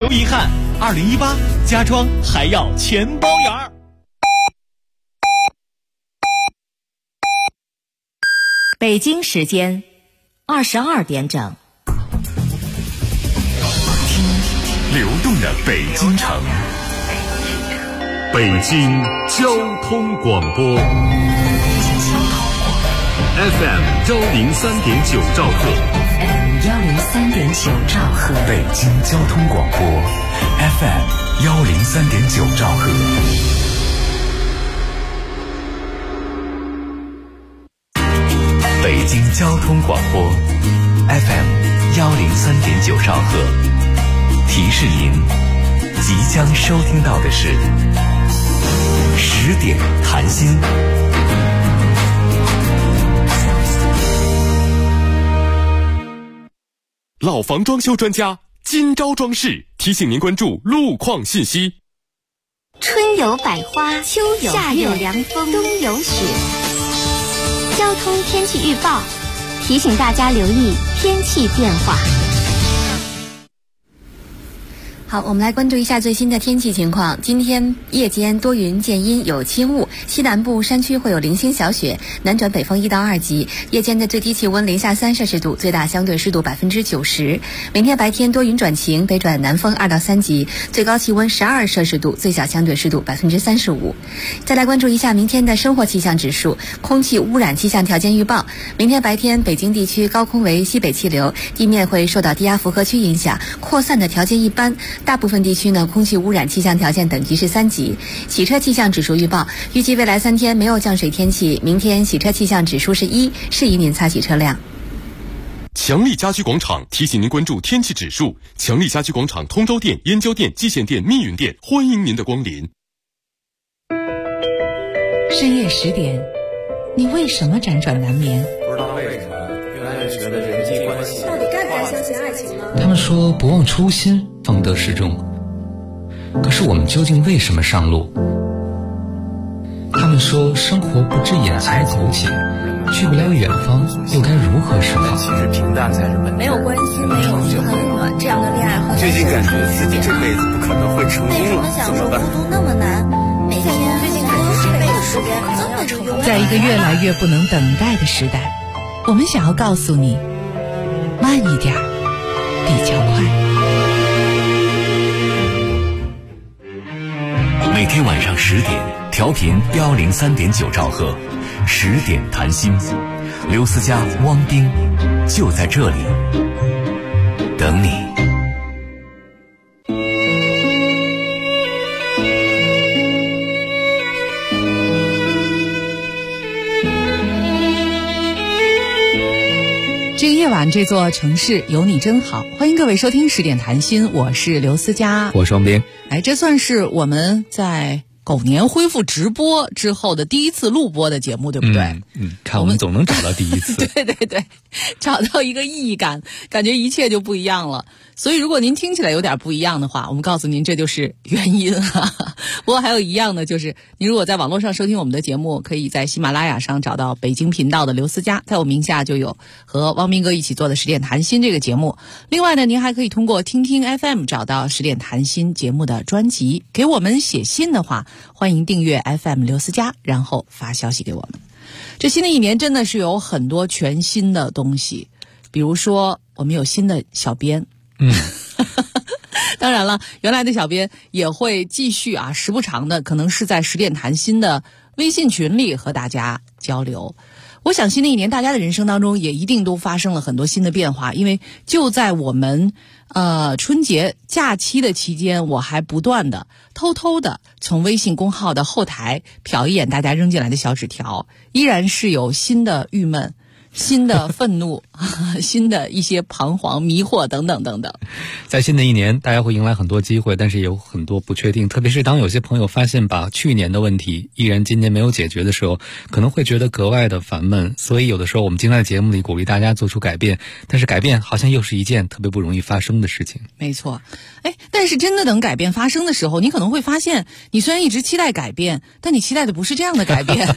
不遗憾，2018家装还要全包圆儿。 北京时间22点整， 听流动的北京城，北京交通广播 FM 103.9兆赫 103.9兆赫， 北京交通广播 FM 103.9兆赫。北京交通广播 FM 103.9兆赫，提示您即将收听到的是10点谈心。 老房装修专家今朝装饰提醒您关注路况信息。 春有百花，秋有夏有凉风，冬有雪。交通天气预报提醒大家留意天气变化。 好，我们来关注一下最新的天气情况。今天夜间多云见阴有轻雾，西南部山区会有零星小雪，南转北风1到2级。夜间的最低气温零下3摄氏度，最大相对湿度90%。明天白天多云转晴，北转南风2到3级，最高气温12摄氏度，最小相对湿度35%。再来关注一下明天的生活气象指数，空气污染气象条件预报。明天白天北京地区高空为西北气流，地面会受到低压符合区影响，扩散的条件一般。大部分地区呢，空气污染气象条件等级是3级。洗车气象指数预报，预计未来3天没有降水天气，明天洗车气象指数是1，适宜您擦洗车辆。 强力家居广场提醒您关注天气指数。强力家居广场通州店、燕郊店、蓟县店、密云店欢迎您的光临。 深夜10点，你为什么辗转难眠？ 不知道为什么越来越觉得人际关系到底该不该相信爱情呢？ 他们说不忘初心方得始终，可是我们究竟为什么上路？他们说生活不止眼前的苟且，去不了远方又该如何是好？ 其实平淡才是本质。 没有关系，没有很暖，这样的恋爱和最近感觉自己这辈子不可能会成功了，怎么办？ 孤独那么难，每天最近感觉这辈子时间可能要成功。 在一个越来越不能等待的时代，我们想要告诉你，慢一点比较快。 每天晚上10点，调频103.9兆赫，10点谈心，刘思佳、汪冰就在这里等你。 这个夜晚，这座城市有你真好。欢迎各位收听10点谈心，我是刘思佳， 我是汪冰。 这算是我们在狗年恢复直播之后的第一次录播的节目，对不对？ 看我们总能找到第一次。 对对对，找到一个意义感，感觉一切就不一样了。所以如果您听起来有点不一样的话，我们告诉您这就是原因啊。不过还有一样的就是，您如果在网络上收听我们的节目，可以在喜马拉雅上找到北京频道的刘思佳，在我名下就有和汪明哥一起做的10点谈心这个节目。另外呢，您还可以通过听听 FM 找到10点谈心节目的专辑。给我们写信的话，欢迎订阅 FM 刘思佳，然后发消息给我们。这新的一年真的是有很多全新的东西，比如说我们有新的小编。当然了，原来的小编也会继续时不常的，可能是在10点谈心的微信群里和大家交流。我想新的一年大家的人生当中也一定都发生了很多新的变化，因为就在我们春节假期的期间，我还不断的偷偷的从微信公号的后台瞟一眼大家扔进来的小纸条，依然是有新的郁闷，新的愤怒，新的一些彷徨、迷惑等等等等。 在新的一年，大家会迎来很多机会，但是也有很多不确定。特别是当有些朋友发现把去年的问题依然今年没有解决的时候，可能会觉得格外的烦闷。所以有的时候我们经常在节目里鼓励大家做出改变，但是改变好像又是一件特别不容易发生的事情。 没错，但是真的等改变发生的时候，你可能会发现，你虽然一直期待改变，但你期待的不是这样的改变。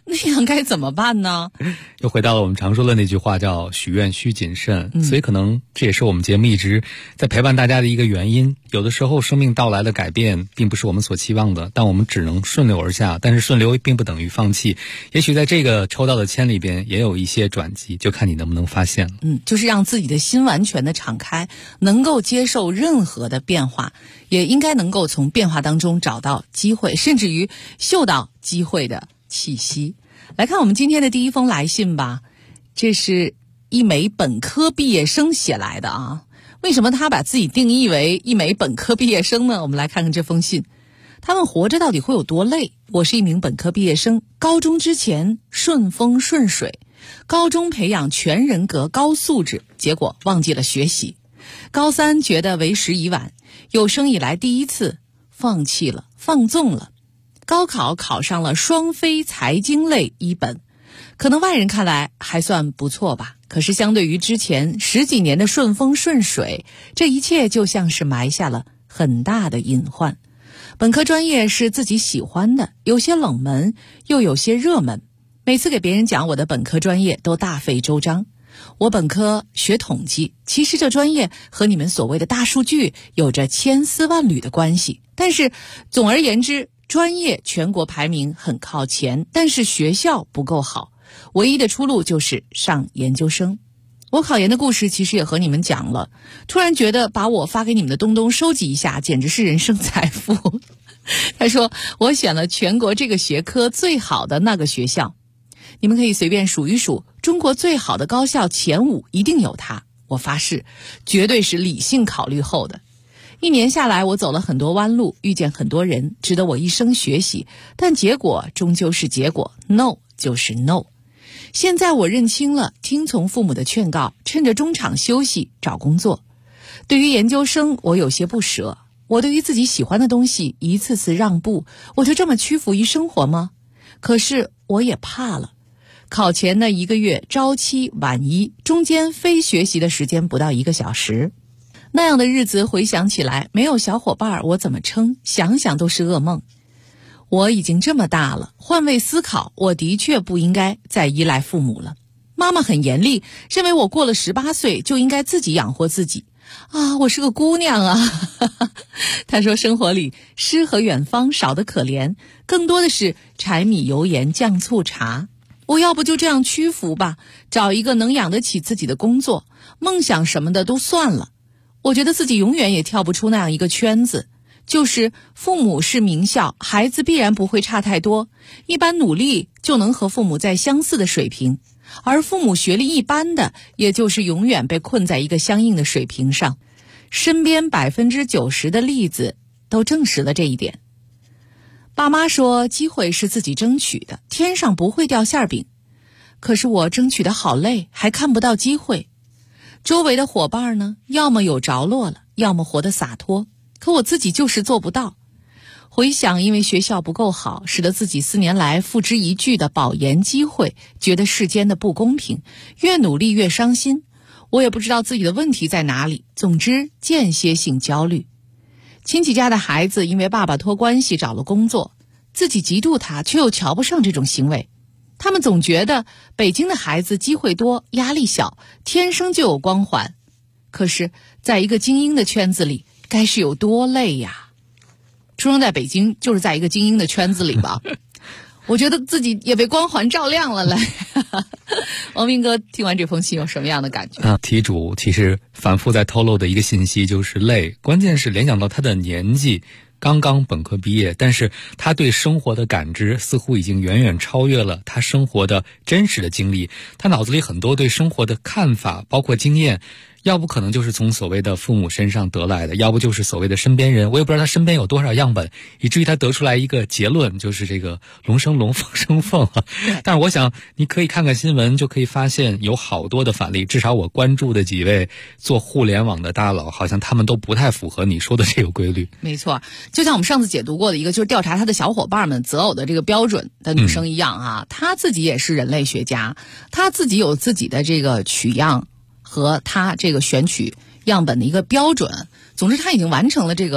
那样该怎么办呢？ 又回到了我们常说的那句话，叫许愿需谨慎。所以可能这也是我们节目一直在陪伴大家的一个原因。有的时候生命到来的改变并不是我们所期望的，但我们只能顺流而下，但是顺流并不等于放弃。也许在这个抽到的签里边也有一些转机，就看你能不能发现了。 就是让自己的心完全的敞开，能够接受任何的变化，也应该能够从变化当中找到机会，甚至于嗅到机会的气息。来看我们今天的第一封来信吧，这是一枚本科毕业生写来的啊。为什么他把自己定义为一枚本科毕业生呢？我们来看看这封信。他问活着到底会有多累？我是一名本科毕业生，高中之前顺风顺水，高中培养全人格高素质，结果忘记了学习。高三觉得为时已晚，有生以来第一次放弃了，放纵了。高考考上了双非财经类一本，可能外人看来还算不错吧，可是相对于之前10几年的顺风顺水，这一切就像是埋下了很大的隐患。本科专业是自己喜欢的，有些冷门又有些热门，每次给别人讲我的本科专业都大费周章。我本科学统计，其实这专业和你们所谓的大数据有着千丝万缕的关系，但是总而言之，专业全国排名很靠前，但是学校不够好，唯一的出路就是上研究生。我考研的故事其实也和你们讲了，突然觉得把我发给你们的东东收集一下简直是人生财富。他说我选了全国这个学科最好的那个学校，你们可以随便数一数，中国最好的高校前5一定有它，我发誓绝对是理性考虑后的。1年下来，我走了很多弯路，遇见很多人，值得我一生学习，但结果终究是结果， no 就是 no。 现在我认清了，听从父母的劝告，趁着中场休息找工作。对于研究生，我有些不舍，我对于自己喜欢的东西一次次让步，我就这么屈服于生活吗？可是我也怕了，考前那1个月朝7晚1，中间非学习的时间不到1个小时，那样的日子回想起来，没有小伙伴我怎么撑？想想都是噩梦。我已经这么大了，换位思考，我的确不应该再依赖父母了。妈妈很严厉，认为我过了18岁就应该自己养活自己啊，我是个姑娘啊。她说生活里诗和远方少得可怜，更多的是柴米油盐酱醋茶。我要不就这样屈服吧，找一个能养得起自己的工作，梦想什么的都算了。我觉得自己永远也跳不出那样一个圈子，就是父母是名校，孩子必然不会差太多，一般努力就能和父母在相似的水平，而父母学历一般的，也就是永远被困在一个相应的水平上。身边90%的例子都证实了这一点。爸妈说机会是自己争取的，天上不会掉馅饼，可是我争取的好累，还看不到机会。周围的伙伴呢，要么有着落了，要么活得洒脱，可我自己就是做不到。回想因为学校不够好，使得自己4年来付之一炬的保研机会，觉得世间的不公平，越努力越伤心。我也不知道自己的问题在哪里，总之间歇性焦虑。亲戚家的孩子因为爸爸托关系找了工作，自己嫉妒他，却又瞧不上这种行为。他们总觉得北京的孩子机会多，压力小，天生就有光环。可是在一个精英的圈子里，该是有多累呀。出生在北京就是在一个精英的圈子里吧。我觉得自己也被光环照亮了嘞。王明哥听完这封信有什么样的感觉？ 题主其实反复在透露的一个信息就是累，关键是联想到他的年纪刚刚本科毕业，但是他对生活的感知似乎已经远远超越了他生活的真实的经历。他脑子里很多对生活的看法包括经验，要不可能就是从所谓的父母身上得来的，要不就是所谓的身边人。我也不知道他身边有多少样本，以至于他得出来一个结论，就是这个龙生龙，凤生凤。但是我想你可以看看新闻，就可以发现有好多的反例，至少我关注的几位做互联网的大佬，好像他们都不太符合你说的这个规律。 没错，就像我们上次解读过的一个，就是调查他的小伙伴们择偶的这个标准的女生一样啊，她自己也是人类学家，她自己有自己的这个取样和他这个选取样本的一个标准。总之他已经完成了这个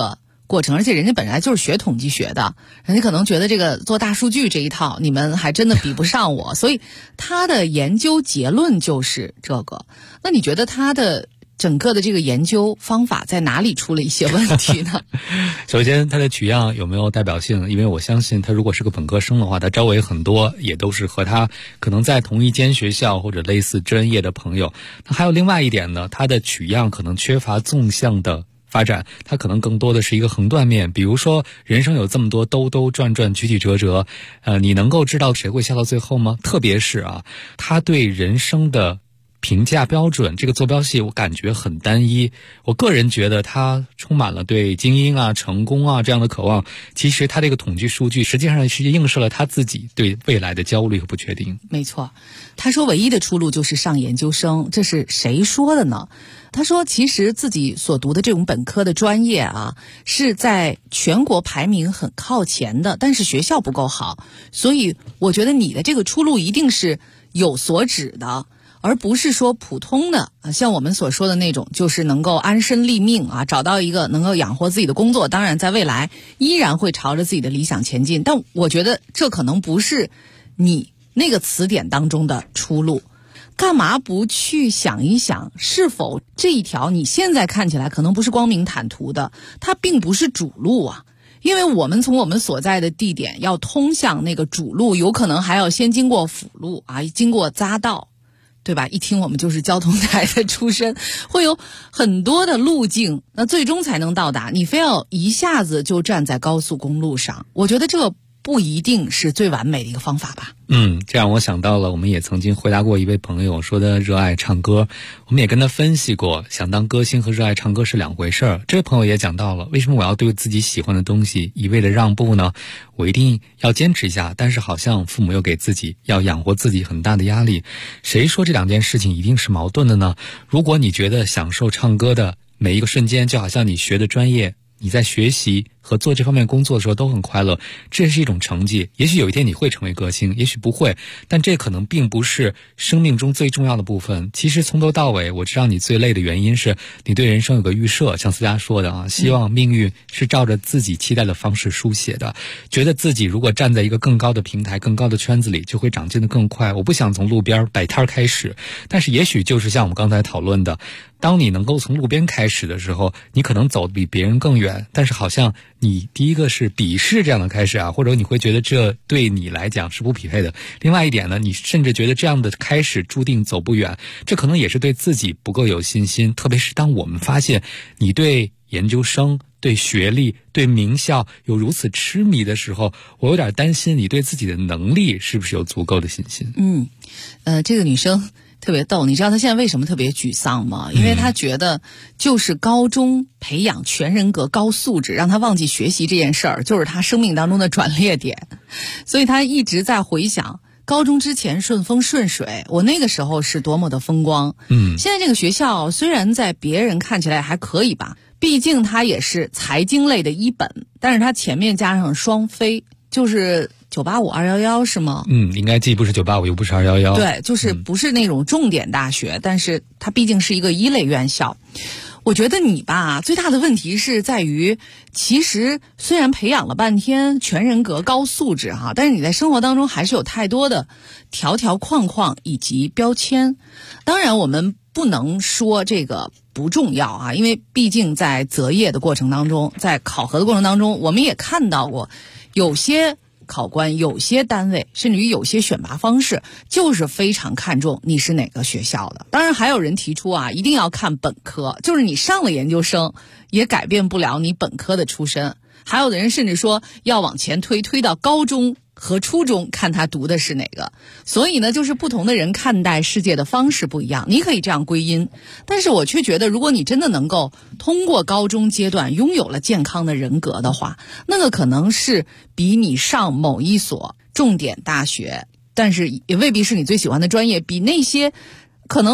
过程，而且人家本来就是学统计学的，人家可能觉得这个做大数据这一套你们还真的比不上我，所以他的研究结论就是这个。那你觉得他的整个的这个研究方法在哪里出了一些问题呢？ 首先他的取样有没有代表性，因为我相信他如果是个本科生的话，他周围很多也都是和他可能在同一间学校或者类似专业的朋友。那还有另外一点呢，他的取样可能缺乏纵向的发展，它可能更多的是一个横断面。比如说人生有这么多兜兜转转曲曲折折，你能够知道谁会笑到最后吗？特别是他对人生的评价标准这个坐标系我感觉很单一。我个人觉得他充满了对精英成功这样的渴望，其实他这个统计数据实际上是映射了他自己对未来的焦虑和不确定。 没错，他说唯一的出路就是上研究生，这是谁说的呢？他说其实自己所读的这种本科的专业是在全国排名很靠前的，但是学校不够好，所以我觉得你的这个出路一定是有所指的，而不是说普通的像我们所说的那种就是能够安身立命找到一个能够养活自己的工作，当然在未来依然会朝着自己的理想前进，但我觉得这可能不是你那个词典当中的出路。干嘛不去想一想，是否这一条你现在看起来可能不是光明坦途的，它并不是主路因为我们从我们所在的地点要通向那个主路，有可能还要先经过辅路经过匝道，对吧？一听我们就是交通台的出身，会有很多的路径，那最终才能到达。你非要一下子就站在高速公路上，我觉得这不一定是最完美的一个方法吧。 这让我想到了，我们也曾经回答过一位朋友说的热爱唱歌，我们也跟他分析过，想当歌星和热爱唱歌是两回事儿。这位朋友也讲到了，为什么我要对自己喜欢的东西一味的让步呢？我一定要坚持一下，但是好像父母又给自己要养活自己很大的压力。谁说这两件事情一定是矛盾的呢？如果你觉得享受唱歌的每一个瞬间，就好像你学的专业，你在学习和做这方面工作的时候都很快乐，这是一种成绩。也许有一天你会成为歌星，也许不会，但这可能并不是生命中最重要的部分。其实从头到尾，我知道你最累的原因是你对人生有个预设，像思佳说的希望命运是照着自己期待的方式书写的，觉得自己如果站在一个更高的平台更高的圈子里就会长进得更快。我不想从路边摆摊开始，但是也许就是像我们刚才讨论的，当你能够从路边开始的时候，你可能走得比别人更远，但是好像你第一个是鄙视这样的开始或者你会觉得这对你来讲是不匹配的。另外一点呢，你甚至觉得这样的开始注定走不远，这可能也是对自己不够有信心。特别是当我们发现你对研究生、对学历、对名校有如此痴迷的时候，我有点担心你对自己的能力是不是有足够的信心。 这个女生特别逗，你知道她现在为什么特别沮丧吗？因为她觉得就是高中培养全人格高素质，让她忘记学习这件事儿，就是她生命当中的转捩点。所以她一直在回想高中之前顺风顺水，我那个时候是多么的风光。现在这个学校虽然在别人看起来还可以吧，毕竟它也是财经类的一本，但是它前面加上双非，就是985、211是吗？ 应该既不是985又不是211。 对，就是不是那种重点大学，但是它毕竟是一个一类院校。我觉得你吧，最大的问题是在于，其实虽然培养了半天全人格高素质但是你在生活当中还是有太多的条条框框以及标签。当然我们不能说这个不重要因为毕竟在择业的过程当中，在考核的过程当中，我们也看到过有些考官、有些单位甚至于有些选拔方式就是非常看重你是哪个学校的。当然还有人提出一定要看本科，就是你上了研究生也改变不了你本科的出身。还有的人甚至说要往前推到高中和初中，看他读的是哪个。所以呢，就是不同的人看待世界的方式不一样，你可以这样归因，但是我却觉得如果你真的能够通过高中阶段拥有了健康的人格的话，那个可能是比你上某一所重点大学，但是也未必是你最喜欢的专业，比那些可能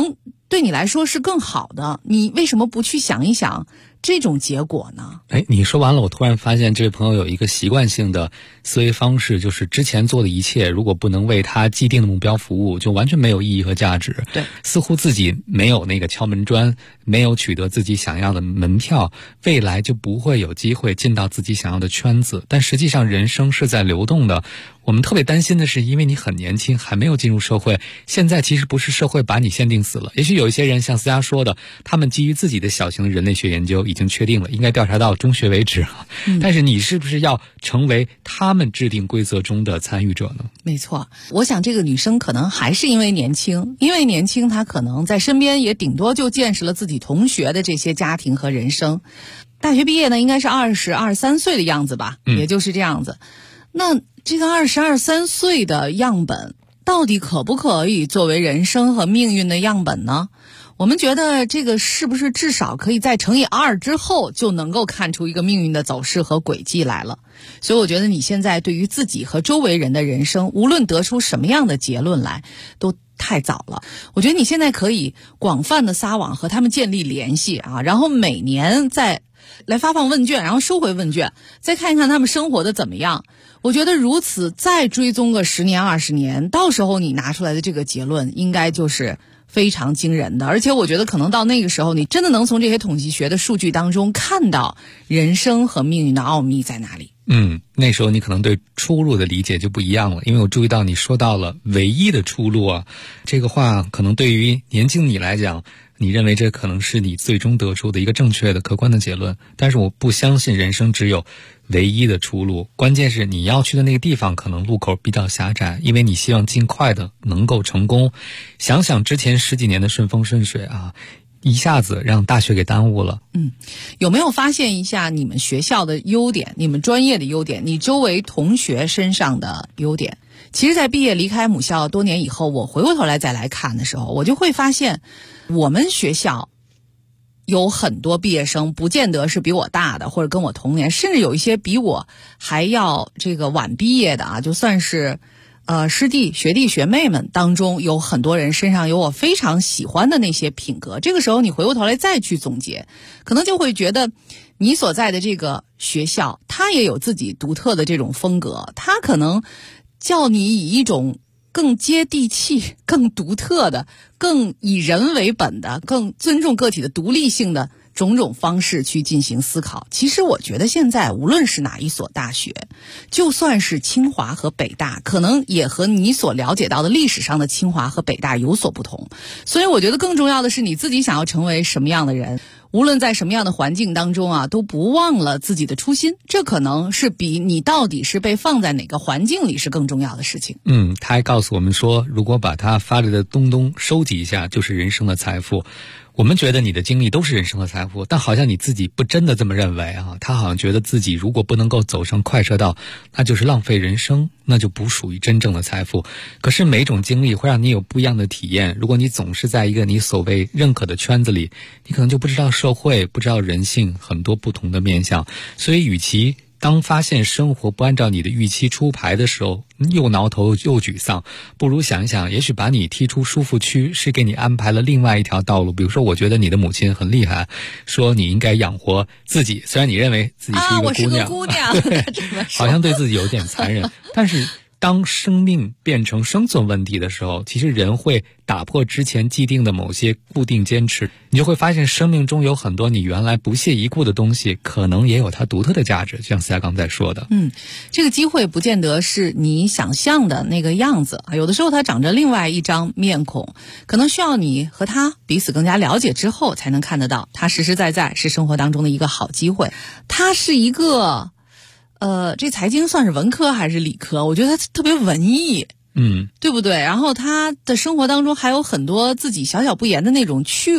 对你来说是更好的，你为什么不去想一想这种结果呢？ 你说完了，我突然发现这位朋友有一个习惯性的思维方式，就是之前做的一切如果不能为他既定的目标服务，就完全没有意义和价值。 对， 似乎自己没有那个敲门砖，没有取得自己想要的门票，未来就不会有机会进到自己想要的圈子。但实际上人生是在流动的，我们特别担心的是，因为你很年轻，还没有进入社会，现在其实不是社会把你限定死了。也许有一些人像思佳说的，他们基于自己的小型的人类学研究已经确定了应该调查到中学为止，但是你是不是要成为他们制定规则中的参与者呢？ 没错，我想这个女生可能还是因为年轻，她可能在身边也顶多就见识了自己同学的这些家庭和人生。大学毕业呢，应该是20、23岁的样子吧，也就是这样子。那这个20、23岁的样本到底可不可以作为人生和命运的样本呢？我们觉得这个是不是至少可以在乘以2之后就能够看出一个命运的走势和轨迹来了。所以我觉得你现在对于自己和周围人的人生，无论得出什么样的结论来都太早了。我觉得你现在可以广泛的撒网，和他们建立联系啊，然后每年再来发放问卷，然后收回问卷，再看一看他们生活的怎么样。我觉得如此再追踪个10年20年，到时候你拿出来的这个结论应该就是非常惊人的。而且我觉得可能到那个时候，你真的能从这些统计学的数据当中看到人生和命运的奥秘在哪里。 那时候你可能对出路的理解就不一样了，因为我注意到你说到了唯一的出路啊，这个话可能对于年轻你来讲，你认为这可能是你最终得出的一个正确的客观的结论，但是我不相信人生只有唯一的出路，关键是你要去的那个地方可能路口比较狭窄，因为你希望尽快的能够成功。想想之前10几年的顺风顺水啊，一下子让大学给耽误了。 有没有发现一下你们学校的优点，你们专业的优点，你周围同学身上的优点？其实在毕业离开母校多年以后，我回过头来再来看的时候，我就会发现我们学校有很多毕业生不见得是比我大的，或者跟我同年，甚至有一些比我还要这个晚毕业的啊，就算是师弟学弟学妹们当中，有很多人身上有我非常喜欢的那些品格。这个时候你回过头来再去总结，可能就会觉得你所在的这个学校它也有自己独特的这种风格，它可能叫你以一种更接地气、更独特的、更以人为本的、更尊重个体的独立性的种种方式去进行思考。其实我觉得现在无论是哪一所大学，就算是清华和北大，可能也和你所了解到的历史上的清华和北大有所不同。所以我觉得更重要的是你自己想要成为什么样的人，无论在什么样的环境当中啊，都不忘了自己的初心，这可能是比你到底是被放在哪个环境里是更重要的事情。 他还告诉我们说，如果把他发来的东东收集一下，就是人生的财富。我们觉得你的经历都是人生的财富，但好像你自己不真的这么认为啊。他好像觉得自己如果不能够走上快车道，那就是浪费人生，那就不属于真正的财富。可是每种经历会让你有不一样的体验，如果你总是在一个你所谓认可的圈子里，你可能就不知道社会，不知道人性很多不同的面向。所以与其当发现生活不按照你的预期出牌的时候，又挠头又沮丧，不如想一想，也许把你踢出舒服区是给你安排了另外一条道路。比如说，我觉得你的母亲很厉害，说你应该养活自己，虽然你认为自己是一个姑娘， 我是个姑娘好像对自己有点残忍，但是当生命变成生存问题的时候，其实人会打破之前既定的某些固定坚持，你就会发现生命中有很多你原来不屑一顾的东西，可能也有它独特的价值，就像思佳刚才说的。 这个机会不见得是你想象的那个样子，有的时候它长着另外一张面孔，可能需要你和他彼此更加了解之后才能看得到，它实实在在是生活当中的一个好机会。它是一个这财经算是文科还是理科？我觉得它特别文艺，对不对？然后他的生活当中还有很多自己小小不言的那种趣味，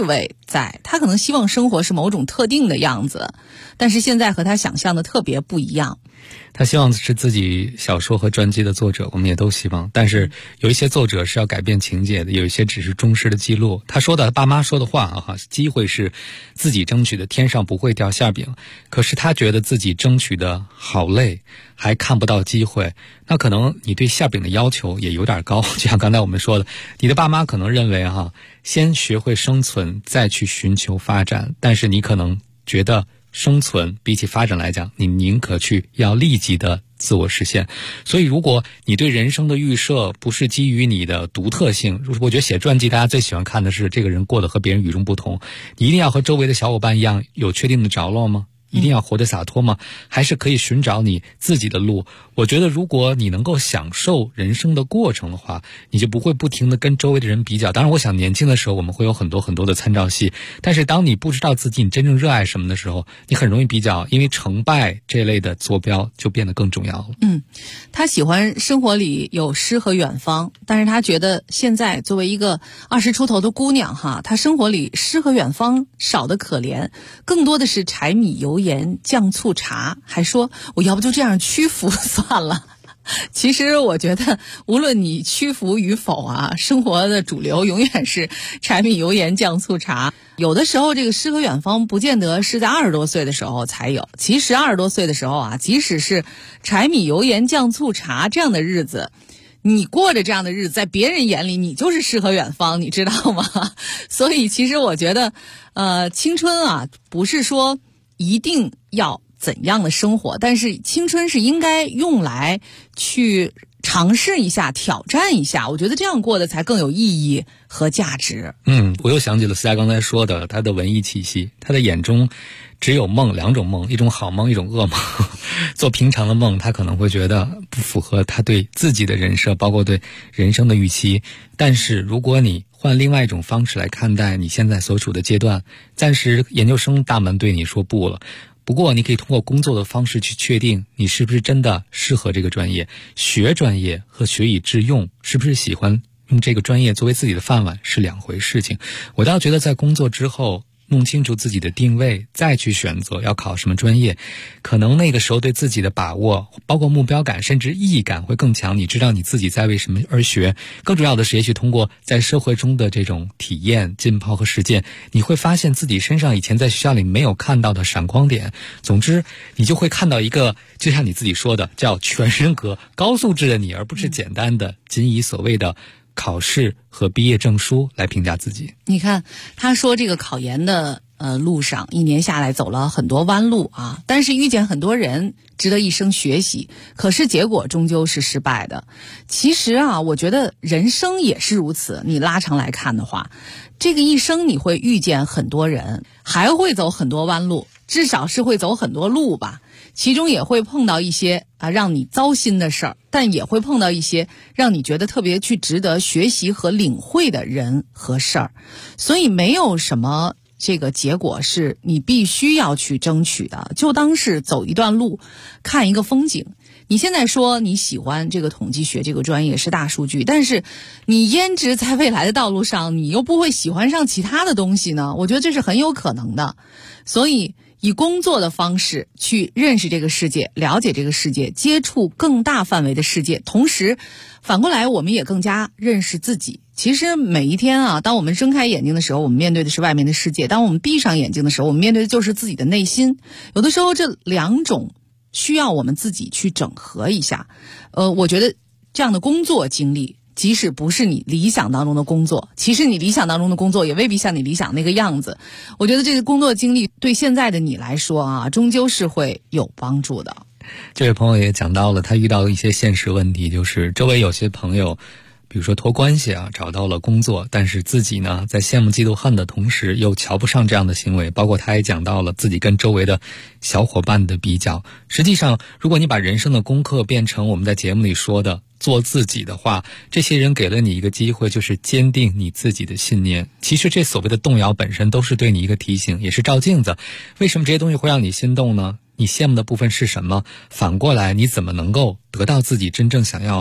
在，他可能希望生活是某种特定的样子，但是现在和他想象的特别不一样。 他希望是自己小说和传记的作者，我们也都希望，但是有一些作者是要改变情节的，有一些只是忠实的记录。他说的爸妈说的话啊，机会是自己争取的，天上不会掉馅饼。可是他觉得自己争取的好累，还看不到机会，那可能你对馅饼的要求也有点高。就像刚才我们说的，你的爸妈可能认为先学会生存再去寻求发展，但是你可能觉得生存比起发展来讲，你宁可去要立即的自我实现。所以如果你对人生的预设不是基于你的独特性，我觉得写传记大家最喜欢看的是这个人过得和别人与众不同，你一定要和周围的小伙伴一样有确定的着落吗？一定要活得洒脱吗？还是可以寻找你自己的路？我觉得如果你能够享受人生的过程的话，你就不会不停地跟周围的人比较。当然我想年轻的时候我们会有很多很多的参照系，但是当你不知道自己你真正热爱什么的时候，你很容易比较，因为成败这类的坐标就变得更重要了。 他喜欢生活里有诗和远方，但是他觉得现在作为一个20出头的姑娘他生活里诗和远方少得可怜，更多的是柴米油盐酱醋茶，还说我要不就这样屈服算了。其实我觉得无论你屈服与否生活的主流永远是柴米油盐酱醋茶。有的时候这个诗和远方不见得是在20多岁的时候才有，其实20多岁的时候即使是柴米油盐酱醋茶这样的日子，你过着这样的日子，在别人眼里你就是诗和远方，你知道吗？所以其实我觉得青春不是说一定要怎样的生活，但是青春是应该用来去尝试一下，挑战一下，我觉得这样过得才更有意义和价值。 我又想起了思佳刚才说的他的文艺气息，他的眼中只有梦，两种梦，一种好梦，一种噩梦。做平常的梦他可能会觉得不符合他对自己的人设，包括对人生的预期，但是如果你换另外一种方式来看待你现在所处的阶段，暂时研究生大门对你说不了，不过你可以通过工作的方式去确定你是不是真的适合这个专业。学专业和学以致用，是不是喜欢用这个专业作为自己的饭碗是两回事情。我倒觉得在工作之后弄清楚自己的定位，再去选择要考什么专业，可能那个时候对自己的把握，包括目标感甚至意义感会更强，你知道你自己在为什么而学。更重要的是，也许通过在社会中的这种体验、浸泡和实践，你会发现自己身上以前在学校里没有看到的闪光点。总之你就会看到一个就像你自己说的叫全人格高素质的你，而不是简单的仅以所谓的考试和毕业证书来评价自己。 你看他说这个考研的路上1年下来走了很多弯路但是遇见很多人值得一生学习，可是结果终究是失败的。其实我觉得人生也是如此，你拉长来看的话，这个一生你会遇见很多人，还会走很多弯路，至少是会走很多路吧，其中也会碰到一些让你糟心的事儿，但也会碰到一些让你觉得特别去值得学习和领会的人和事儿。所以没有什么这个结果是你必须要去争取的，就当是走一段路，看一个风景。你现在说你喜欢这个统计学这个专业是大数据，但是你焉知在未来的道路上你又不会喜欢上其他的东西呢？我觉得这是很有可能的。所以以工作的方式去认识这个世界，了解这个世界，接触更大范围的世界，同时反过来我们也更加认识自己。其实每一天当我们睁开眼睛的时候，我们面对的是外面的世界；当我们闭上眼睛的时候，我们面对的就是自己的内心。有的时候这两种需要我们自己去整合一下。我觉得这样的工作经历，即使不是你理想当中的工作，其实你理想当中的工作也未必像你理想那个样子。我觉得这个工作经历对现在的你来说终究是会有帮助的。 这位朋友也讲到了他遇到一些现实问题，就是周围有些朋友比如说托关系找到了工作，但是自己呢在羡慕嫉妒恨的同时又瞧不上这样的行为，包括他也讲到了自己跟周围的小伙伴的比较。实际上如果你把人生的功课变成我们在节目里说的做自己的话，这些人给了你一个机会，就是坚定你自己的信念。其实这所谓的动摇本身都是对你一个提醒，也是照镜子。为什么这些东西会让你心动呢？你羡慕的部分是什么？反过来你怎么能够得到自己真正想要的？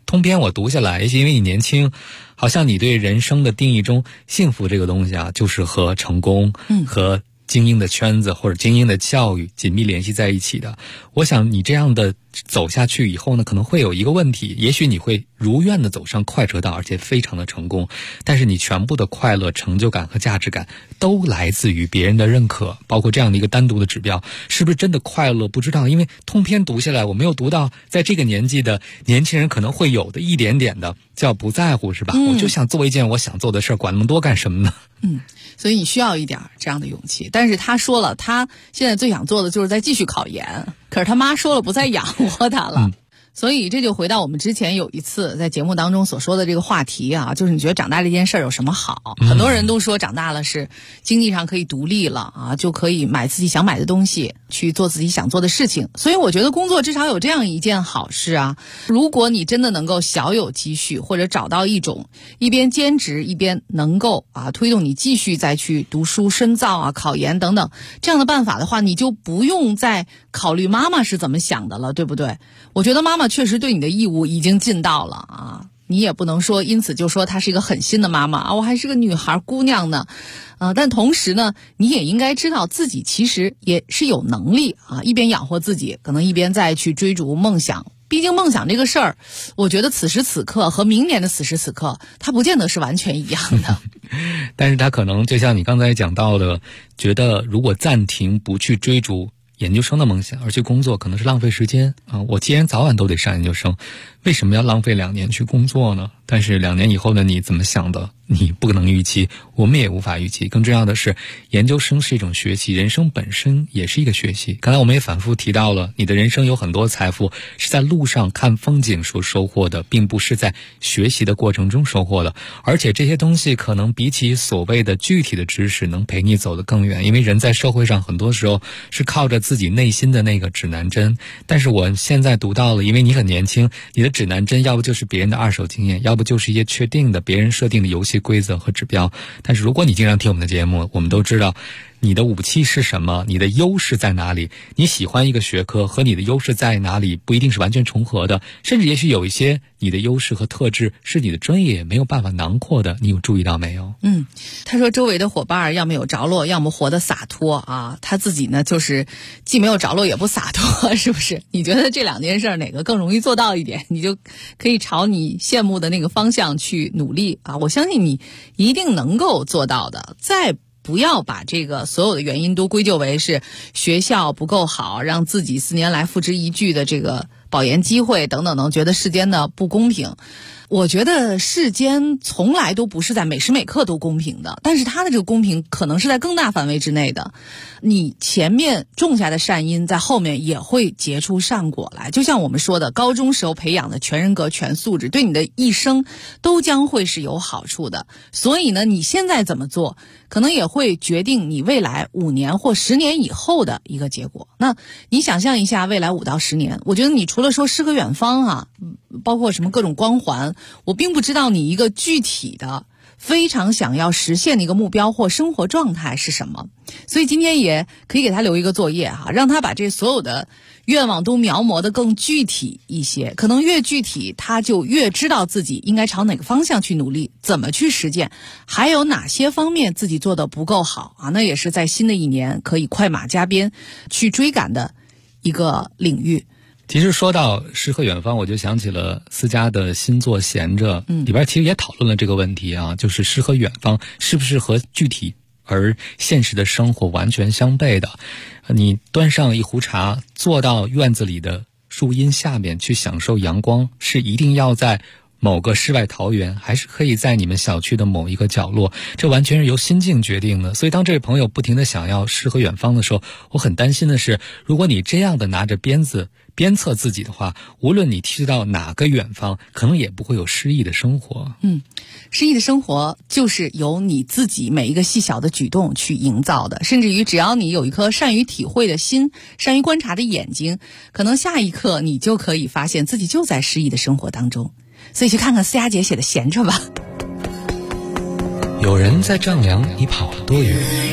通篇我读下来，也许因为你年轻，好像你对人生的定义中幸福这个东西啊，就是和成功和精英的圈子或者精英的教育紧密联系在一起的。我想你这样的走下去以后呢，可能会有一个问题，也许你会如愿的走上快车道，而且非常的成功，但是你全部的快乐、成就感和价值感都来自于别人的认可，包括这样的一个单独的指标，是不是真的快乐不知道，因为通篇读下来我没有读到在这个年纪的年轻人可能会有的一点点的叫不在乎，是吧？我就想做一件我想做的事，管那么多干什么呢？ 所以你需要一点这样的勇气。但是他说了，他现在最想做的就是再继续考研，可是他妈说了不再养活他了。所以这就回到我们之前有一次在节目当中所说的这个话题啊，就是你觉得长大这件事儿有什么好？很多人都说长大了是经济上可以独立了啊，就可以买自己想买的东西，去做自己想做的事情。所以我觉得工作至少有这样一件好事啊，如果你真的能够小有积蓄，或者找到一种一边兼职一边能够推动你继续再去读书深造啊、考研等等这样的办法的话，你就不用再考虑妈妈是怎么想的了，对不对？我觉得妈妈确实对你的义务已经尽到了啊，你也不能说因此就说她是一个狠心的妈妈啊，我还是个女孩姑娘呢，但同时呢，你也应该知道自己其实也是有能力啊，一边养活自己，可能一边再去追逐梦想。毕竟梦想这个事儿，我觉得此时此刻和明年的此时此刻，它不见得是完全一样的。 但是它可能就像你刚才讲到的，觉得如果暂停不去追逐研究生的梦想而去工作，可能是浪费时间啊！我既然早晚都得上研究生，为什么要浪费2年去工作呢？但是2年以后的你怎么想的，你不能预期，我们也无法预期。更重要的是，研究生是一种学习，人生本身也是一个学习。刚才我们也反复提到了，你的人生有很多财富是在路上看风景所收获的，并不是在学习的过程中收获的。而且这些东西可能比起所谓的具体的知识能陪你走得更远，因为人在社会上很多时候是靠着自己内心的那个指南针。但是我现在读到了，因为你很年轻，你的指南针要不就是别人的二手经验，要不就是一些确定的别人设定的游戏规则和指标。但是如果你经常听我们的节目，我们都知道你的武器是什么，你的优势在哪里，你喜欢一个学科和你的优势在哪里不一定是完全重合的，甚至也许有一些你的优势和特质是你的专业没有办法囊括的，你有注意到没有？ 他说周围的伙伴要么有着落，要么活得洒脱啊，他自己呢就是既没有着落也不洒脱，是不是？你觉得这2件事哪个更容易做到一点，你就可以朝你羡慕的那个方向去努力啊！我相信你一定能够做到的。再不要把这个所有的原因都归咎为是学校不够好，让自己4年来付之一炬的这个保研机会等等等，觉得世间的不公平。我觉得世间从来都不是在每时每刻都公平的，但是它的这个公平可能是在更大范围之内的。你前面种下的善因，在后面也会结出善果来。就像我们说的，高中时候培养的全人格、全素质，对你的一生都将会是有好处的。所以呢，你现在怎么做，可能也会决定你未来5年或10年以后的一个结果。那你想象一下，未来5到10年，我觉得你除了说诗和远方啊，包括什么各种光环，我并不知道你一个具体的非常想要实现的一个目标或生活状态是什么。所以今天也可以给他留一个作业哈，让他把这所有的愿望都描摹得更具体一些，可能越具体他就越知道自己应该朝哪个方向去努力，怎么去实践，还有哪些方面自己做得不够好啊，那也是在新的一年可以快马加鞭去追赶的一个领域。 其实说到诗和远方，我就想起了思佳的新作《闲着》，里边其实也讨论了这个问题啊，就是诗和远方是不是和具体而现实的生活完全相悖的。你端上一壶茶，坐到院子里的树荫下面去享受阳光，是一定要在某个世外桃源，还是可以在你们小区的某一个角落，这完全是由心境决定的。所以当这位朋友不停地想要诗和远方的时候，我很担心的是，如果你这样的拿着鞭子鞭策自己的话，无论你去到哪个远方，可能也不会有诗意的生活。 诗意的生活就是由你自己每一个细小的举动去营造的，甚至于只要你有一颗善于体会的心，善于观察的眼睛，可能下一刻你就可以发现自己就在诗意的生活当中。所以去看看思佳姐写的《闲着》吧。 有人在丈量你跑了多远，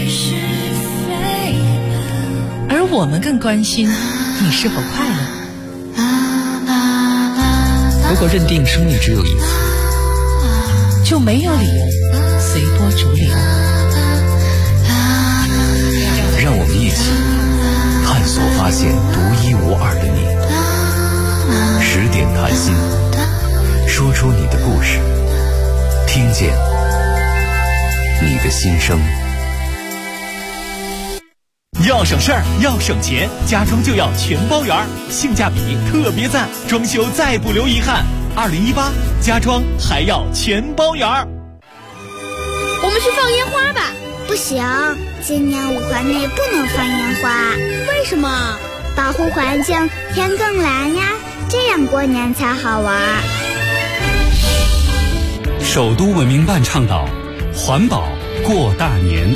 而我们更关心你是否快乐。 如果认定生命只有一次， 就没有理由随波逐流。 让我们一起探索发现独一无二的你。10点谈心，说出你的故事，听见你的心声。 要省事儿，要省钱，家装就要全包圆，性价比特别赞，装修再不留遗憾。2018家装还要全包圆。 我们去放烟花吧。 不行，今年5环内不能放烟花。 为什么？ 保护环境，天更蓝呀，这样过年才好玩。 首都文明办倡导环保过大年。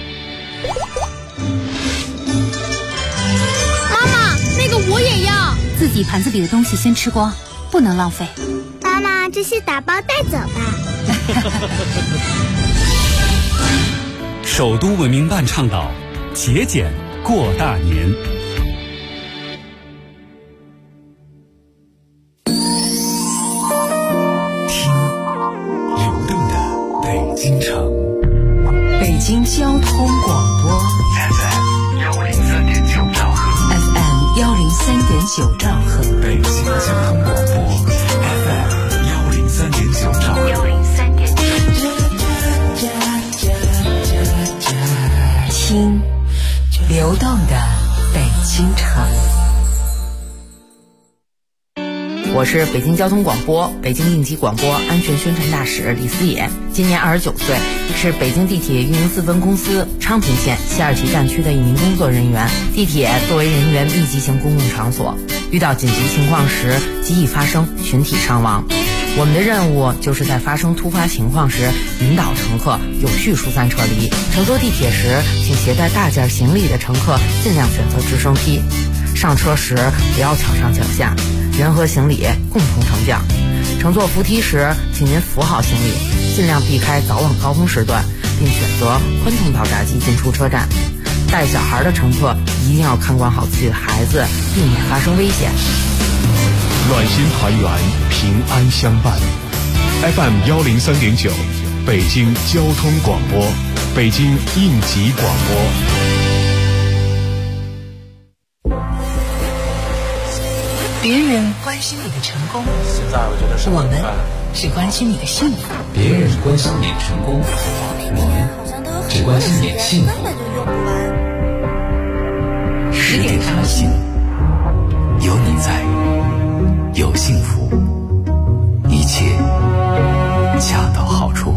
妈妈，那个我也要。 自己盘子里的东西先吃光，不能浪费。 妈妈，这些打包带走吧。 首都文明办倡导节俭过大年。 听流动的北京城， 北京交通广播 FM 103.9兆赫 ，FM 103.9兆赫， 北京交通广播 FM 103.9兆赫。 听流动的北京城。 我是北京交通广播北京应急广播安全宣传大使李思野，今年29岁，是北京地铁运营4分公司昌平线西二旗站区的一名工作人员。地铁作为人员密集型公共场所，遇到紧急情况时极易发生群体伤亡。我们的任务就是在发生突发情况时引导乘客有序疏散撤离。乘坐地铁时，请携带大件行李的乘客尽量选择直升梯。上车时不要抢上抢下，人和行李共同升降。乘坐扶梯时，请您扶好行李，尽量避开早晚高峰时段，并选择宽通道闸机进出车站。带小孩的乘客一定要看管好自己的孩子，避免发生危险。 暖心团圆，平安相伴。FM 103.9，北京交通广播，北京应急广播。 别人关心你的成功，我们只关心你的幸福。 别人关心你的成功，我们只关心你的幸福。 10点谈心，有你在，有幸福，一切恰到好处。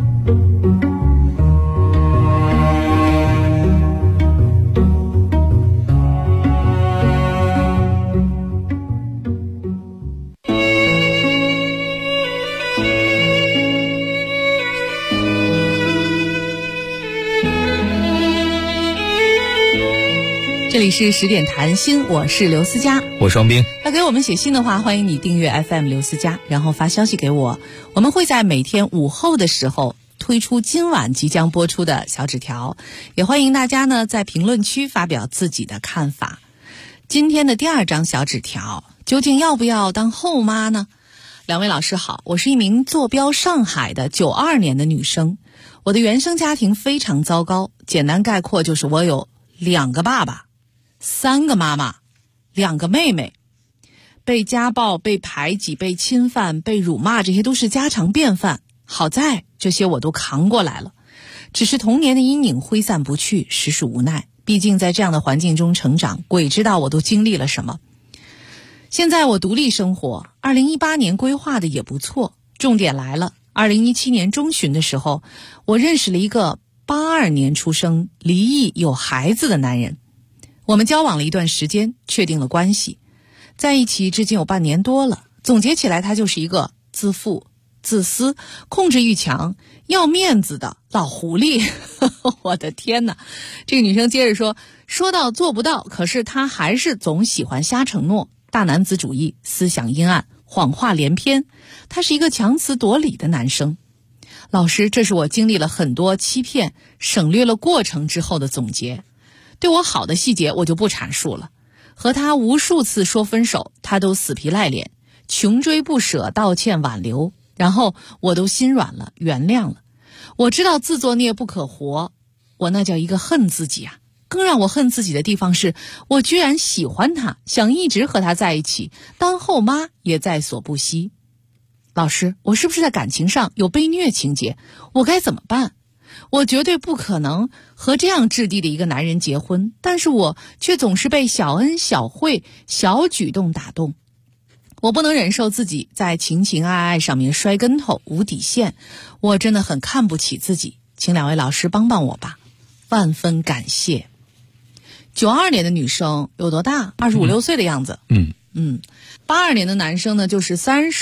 这里是10点谈心，我是刘思佳， 我双冰。 要给我们写信的话，欢迎你订阅 FM 刘思佳，然后发消息给我。我们会在每天午后的时候推出今晚即将播出的小纸条，也欢迎大家呢在评论区发表自己的看法。今天的第2张小纸条，究竟要不要当后妈呢？两位老师好，我是一名坐标上海的92年的女生，我的原生家庭非常糟糕，简单概括就是我有2个爸爸，3个妈妈，2个妹妹，被家暴、被排挤、被侵犯、被辱骂，这些都是家常便饭。好在这些我都扛过来了，只是童年的阴影挥散不去，实属无奈。毕竟在这样的环境中成长，鬼知道我都经历了什么。现在我独立生活，2018年规划的也不错。重点来了，2017年中旬的时候，我认识了一个82年出生、离异有孩子的男人。我们交往了一段时间，确定了关系，在一起至今有半年多了。总结起来，他就是一个自负、自私、控制欲强、要面子的老狐狸。我的天哪！这个女生接着说，说到做不到，可是他还是总喜欢瞎承诺，大男子主义，思想阴暗，谎话连篇。他是一个强词夺理的男生。老师，这是我经历了很多欺骗，省略了过程之后的总结。对我好的细节我就不阐述了。和他无数次说分手，他都死皮赖脸， 穷追不舍、道歉挽留，然后我都心软了，原谅了。我知道自作孽不可活，我那叫一个恨自己啊！更让我恨自己的地方是，我居然喜欢他，想一直和他在一起，当后妈也在所不惜。老师，我是不是在感情上有被虐情节？我该怎么办？我绝对不可能和这样质地的一个男人结婚，但是我却总是被小恩小惠、小举动打动。我不能忍受自己在情情爱爱上面摔跟头、无底线，我真的很看不起自己，请两位老师帮帮我吧，万分感谢。92年的女生有多大？25、26岁的样子。82年的男生呢，就是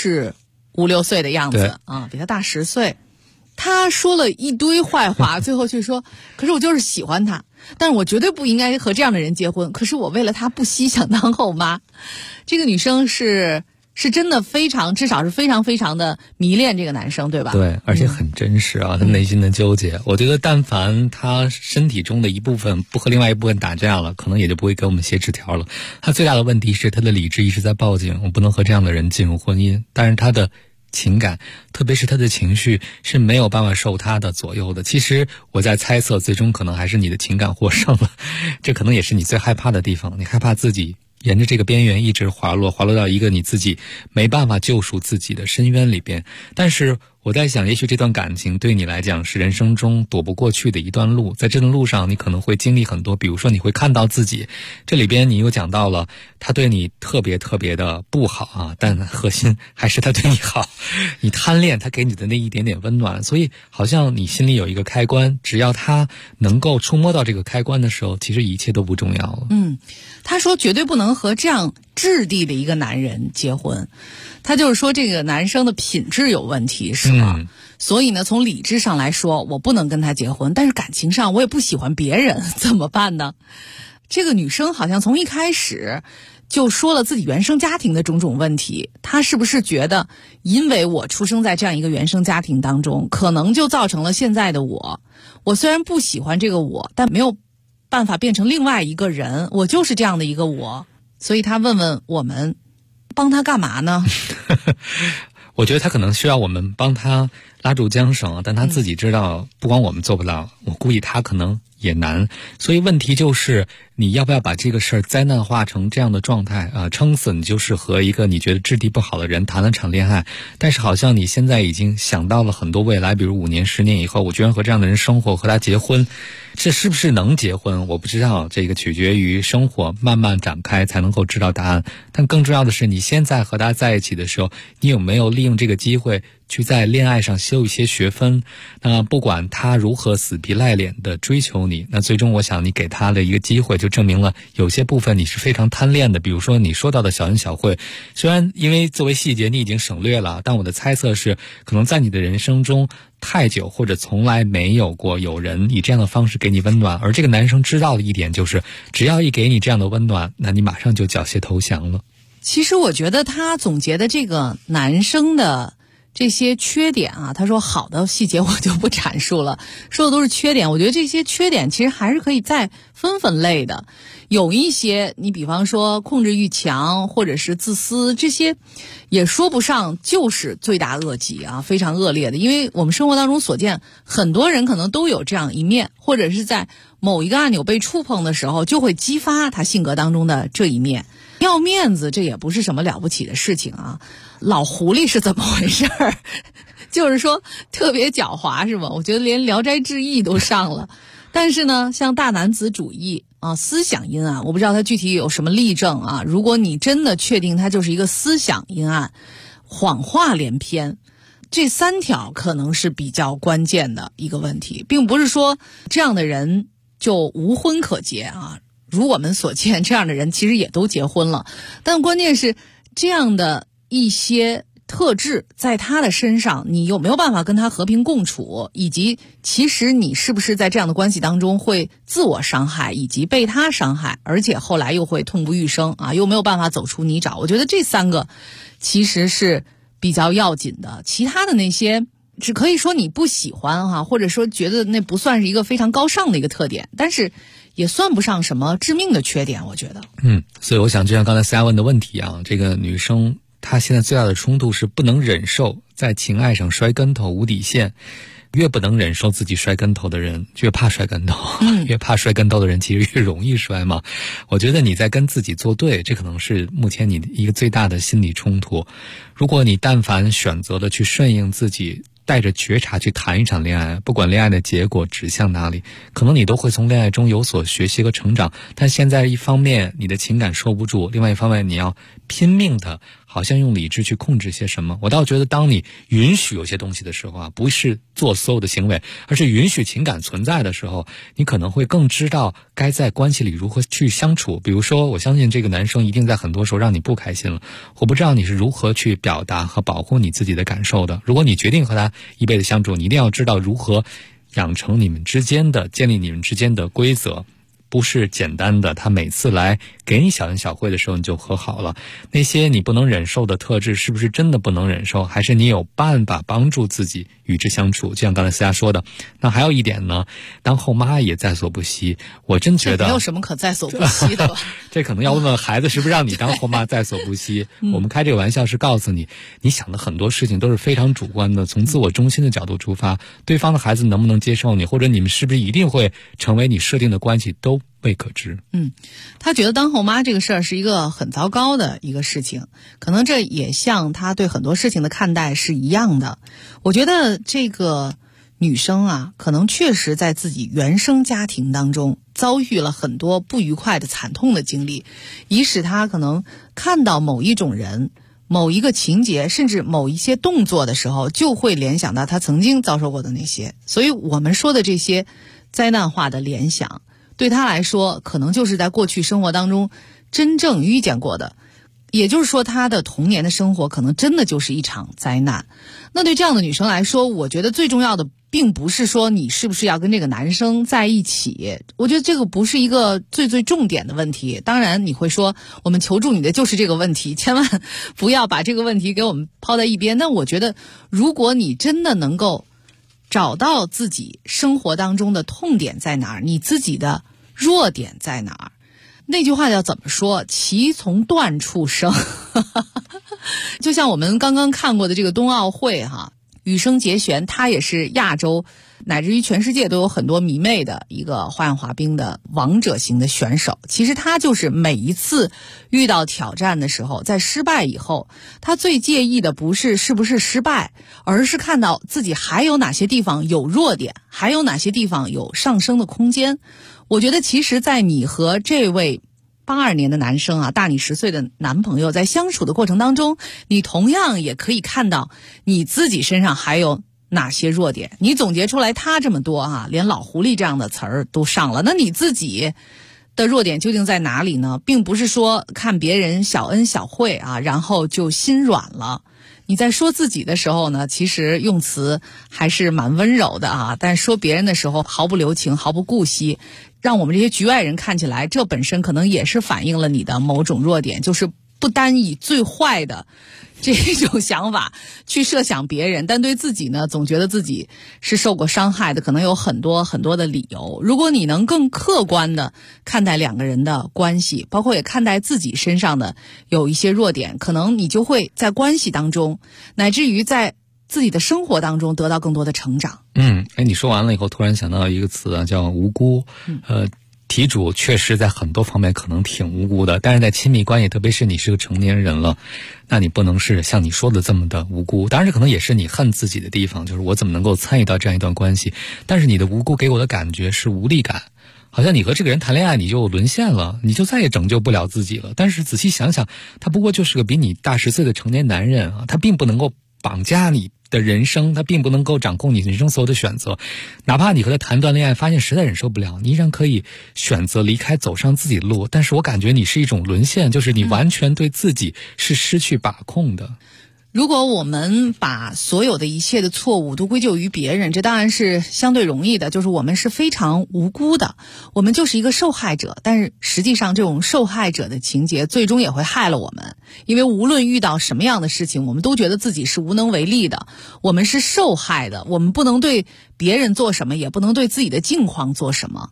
35、36岁的样子啊，比他大10岁。他说了一堆坏话，最后却说，可是我就是喜欢他，但是我绝对不应该和这样的人结婚，可是我为了他不惜想当后妈。这个女生是真的非常，至少是非常非常的迷恋这个男生，对吧？ 对，而且很真实啊，他内心的纠结。我觉得但凡他身体中的一部分不和另外一部分打架了，可能也就不会给我们写纸条了。他最大的问题是他的理智一直在报警，我不能和这样的人进入婚姻，但是他的情感，特别是他的情绪是没有办法受他的左右的。其实我在猜测，最终可能还是你的情感获胜了，这可能也是你最害怕的地方。你害怕自己沿着这个边缘一直滑落到一个你自己没办法救赎自己的深渊里边。但是我在想，也许这段感情对你来讲是人生中躲不过去的一段路，在这段路上你可能会经历很多，比如说你会看到自己，这里边你又讲到了他对你特别特别的不好啊，但核心还是他对你好，你贪恋他给你的那一点点温暖，所以好像你心里有一个开关，只要他能够触摸到这个开关的时候，其实一切都不重要了。 他说绝对不能和这样质地的一个男人结婚，他就是说这个男生的品质有问题，是吗？所以呢，从理智上来说，我不能跟他结婚，但是感情上我也不喜欢别人，怎么办呢？这个女生好像从一开始就说了自己原生家庭的种种问题，她是不是觉得因为我出生在这样一个原生家庭当中，可能就造成了现在的我虽然不喜欢这个我，但没有办法变成另外一个人，我就是这样的一个我，所以她问问我们帮她干嘛呢？ 我觉得他可能需要我们帮他拉住缰绳，但他自己知道不光我们做不到，我估计他可能也难。所以问题就是你要不要把这个事儿灾难化成这样的状态啊？撑死你就是和一个你觉得质地不好的人谈了场恋爱，但是好像你现在已经想到了很多未来，比如5年10年以后我居然和这样的人生活，和他结婚，这是不是能结婚我不知道，这个取决于生活慢慢展开才能够知道答案。但更重要的是，你现在和他在一起的时候，你有没有利用这个机会去在恋爱上修一些学分？那不管他如何死皮赖脸的追求你，那最终我想你给他的一个机会，就证明了有些部分你是非常贪恋的。比如说你说到的小恩小惠，虽然因为作为细节你已经省略了，但我的猜测是，可能在你的人生中太久或者从来没有过有人以这样的方式给你温暖，而这个男生知道的一点就是，只要一给你这样的温暖，那你马上就缴械投降了。 其实我觉得他总结的这个男生的这些缺点啊，他说好的细节我就不阐述了，说的都是缺点。我觉得这些缺点其实还是可以再分类的。有一些你比方说控制欲强或者是自私，这些也说不上就是罪大恶极啊，非常恶劣的。因为我们生活当中所见，很多人可能都有这样一面，或者是在某一个按钮被触碰的时候，就会激发他性格当中的这一面。要面子，这也不是什么了不起的事情啊。老狐狸是怎么回事儿？就是说特别狡猾是吗？我觉得连《聊斋志异》都上了。但是呢，像大男子主义啊、思想阴暗，我不知道他具体有什么例证啊。如果你真的确定他就是一个思想阴暗、谎话连篇，这3条可能是比较关键的一个问题，并不是说这样的人就无婚可结啊。如我们所见，这样的人其实也都结婚了，但关键是这样的一些特质在他的身上，你有没有办法跟他和平共处，以及其实你是不是在这样的关系当中会自我伤害以及被他伤害，而且后来又会痛不欲生啊，又没有办法走出泥沼。我觉得这3个其实是比较要紧的，其他的那些只可以说你不喜欢哈，或者说觉得那不算是一个非常高尚的一个特点，但是也算不上什么致命的缺点，我觉得。 所以我想就像刚才思佳问的问题啊，这个女生他现在最大的冲突是不能忍受在情爱上摔跟头无底线。越不能忍受自己摔跟头的人，越怕摔跟头。越怕摔跟头的人，其实越容易摔嘛。我觉得你在跟自己作对，这可能是目前你一个最大的心理冲突。如果你但凡选择的去顺应自己，带着觉察去谈一场恋爱，不管恋爱的结果指向哪里，可能你都会从恋爱中有所学习和成长。但现在一方面你的情感收不住，另外一方面你要拼命的好像用理智去控制些什么。我倒觉得当你允许有些东西的时候啊，不是做所有的行为，而是允许情感存在的时候，你可能会更知道该在关系里如何去相处。比如说，我相信这个男生一定在很多时候让你不开心了，我不知道你是如何去表达和保护你自己的感受的。如果你决定和他一辈子相处，你一定要知道如何养成你们之间的建立你们之间的规则，不是简单的他每次来给你小恩小惠的时候你就和好了。那些你不能忍受的特质，是不是真的不能忍受，还是你有办法帮助自己与之相处？就像刚才思佳说的，那还有一点呢，当后妈也在所不惜。我真觉得没有什么可在所不惜的吧这可能要问问孩子是不是让你当后妈在所不惜我们开这个玩笑是告诉你，你想的很多事情都是非常主观的，从自我中心的角度出发，对方的孩子能不能接受你，或者你们是不是一定会成为你设定的关系，都未可知。 他觉得当后妈这个事儿是一个很糟糕的一个事情，可能这也像他对很多事情的看待是一样的。我觉得这个女生啊，可能确实在自己原生家庭当中遭遇了很多不愉快的惨痛的经历，以使她可能看到某一种人、某一个情节，甚至某一些动作的时候，就会联想到她曾经遭受过的那些。所以我们说的这些灾难化的联想，对她来说可能就是在过去生活当中真正遇见过的。也就是说，她的童年的生活可能真的就是一场灾难。那对这样的女生来说，我觉得最重要的并不是说你是不是要跟这个男生在一起，我觉得这个不是一个最重点的问题。当然你会说，我们求助你的就是这个问题，千万不要把这个问题给我们抛在一边。那我觉得，如果你真的能够找到自己生活当中的痛点在哪儿，你自己的弱点在哪儿，那句话要怎么说？其从断处生。就像我们刚刚看过的这个冬奥会羽生结弦，他也是亚洲乃至于全世界都有很多迷妹的一个花样滑冰的王者型的选手。其实他就是每一次遇到挑战的时候，在失败以后，他最介意的不是是不是失败，而是看到自己还有哪些地方有弱点，还有哪些地方有上升的空间。我觉得其实在你和这位82年的男生大你10岁的男朋友在相处的过程当中，你同样也可以看到你自己身上还有哪些弱点。你总结出来他这么多连老狐狸这样的词儿都上了，那你自己的弱点究竟在哪里呢？并不是说看别人小恩小惠然后就心软了。你在说自己的时候呢，其实用词还是蛮温柔的但说别人的时候毫不留情，毫不顾惜，让我们这些局外人看起来，这本身可能也是反映了你的某种弱点，就是不单以最坏的这种想法去设想别人，但对自己呢，总觉得自己是受过伤害的，可能有很多很多的理由。如果你能更客观的看待两个人的关系，包括也看待自己身上的有一些弱点，可能你就会在关系当中，乃至于在自己的生活当中得到更多的成长。 你说完了以后，突然想到一个词叫无辜。题主确实在很多方面可能挺无辜的，但是在亲密关系，特别是你是个成年人了，那你不能是像你说的这么的无辜。当然这可能也是你恨自己的地方，就是我怎么能够参与到这样一段关系。但是你的无辜给我的感觉是无力感，好像你和这个人谈恋爱你就沦陷了，你就再也拯救不了自己了。但是仔细想想，他不过就是个比你大10岁的成年男人他并不能够绑架你的人生，他并不能够掌控你人生所有的选择。哪怕你和他谈段恋爱发现实在忍受不了，你依然可以选择离开，走上自己的路。但是我感觉你是一种沦陷，就是你完全对自己是失去把控的。 如果我们把所有的一切的错误都归咎于别人，这当然是相对容易的，就是我们是非常无辜的，我们就是一个受害者。但是实际上这种受害者的情节最终也会害了我们，因为无论遇到什么样的事情，我们都觉得自己是无能为力的，我们是受害的，我们不能对别人做什么，也不能对自己的境况做什么。